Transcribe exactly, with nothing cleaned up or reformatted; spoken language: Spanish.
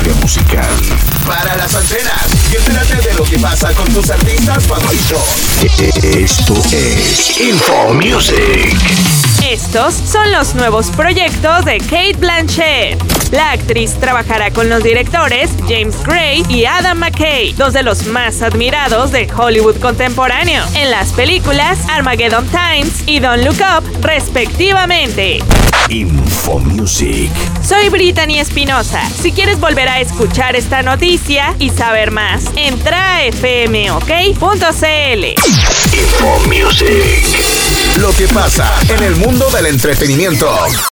industria musical. Para las antenas y entérate de lo que pasa con tus artistas favoritos. Esto es Info Music. Estos son los nuevos proyectos de Cate Blanchett. La actriz trabajará con los directores James Gray y Adam McKay, dos de los más admirados de Hollywood contemporáneo, en las películas Armageddon Times y Don't Look Up, respectivamente. Info Music. Soy Brittany Espinosa. Si quieres volver a escuchar esta noticia y saber más, entra a f m o k punto c l. Info Music. Lo que pasa en el mundo del entretenimiento.